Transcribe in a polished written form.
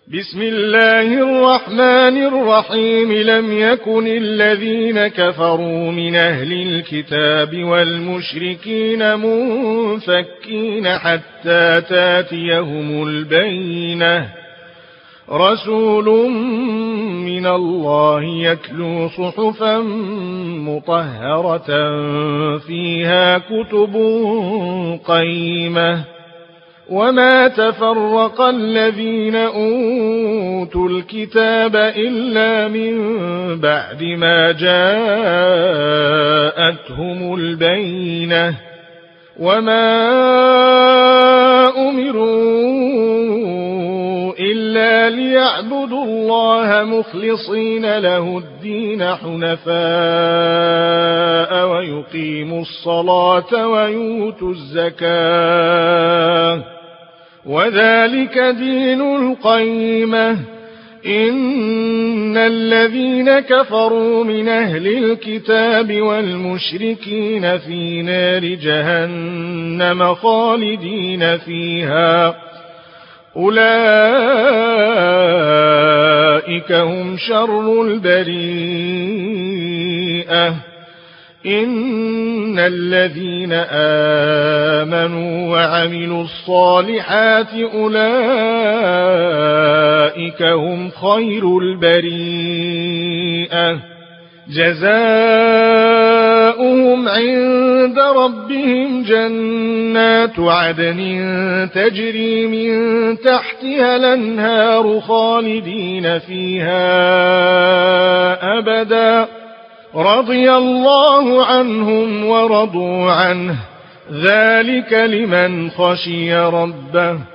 بسم الله الرحمن الرحيم. لم يكن الذين كفروا من أهل الكتاب والمشركين منفكين حتى تاتيهم البينة. رسول من الله يتلو صحفا مطهرة فيها كتب قيمة. وما تفرق الذين أوتوا الكتاب إلا من بعد ما جاءتهم البينة. وما أمروا إلا ليعبدوا الله مخلصين له الدين حنفاء ويقيموا الصلاة ويؤتوا الزكاة وذلك دين القيمة. إن الذين كفروا من أهل الكتاب والمشركين في نار جهنم خالدين فيها أولئك هم شر البريئة. إن الذين آمنوا وعملوا الصالحات أولئك هم خير البريئة. جزاؤهم عند ربهم جنات عدن تجري من تحتها الأنهار خالدين فيها أبدا. رضي الله عنهم ورضوا عنه ذلك لمن خشي ربه.